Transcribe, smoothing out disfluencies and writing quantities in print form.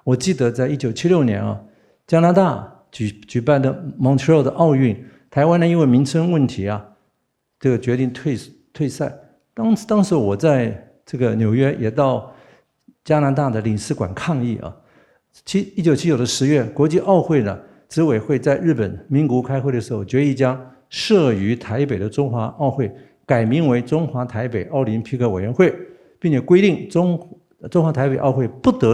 我记得在1976年啊，加拿大举办的 Montreal 的奥运，台湾呢因为名称问题啊，这个决定退赛。当时我在这个纽约也到加拿大的领事馆抗议啊。1979的10月，国际奥会呢执委会在日本名古屋开会的时候，决议将设于台北的中华奥会改名为中华台北奥林匹克委员会，并且规定中华台北奥会不得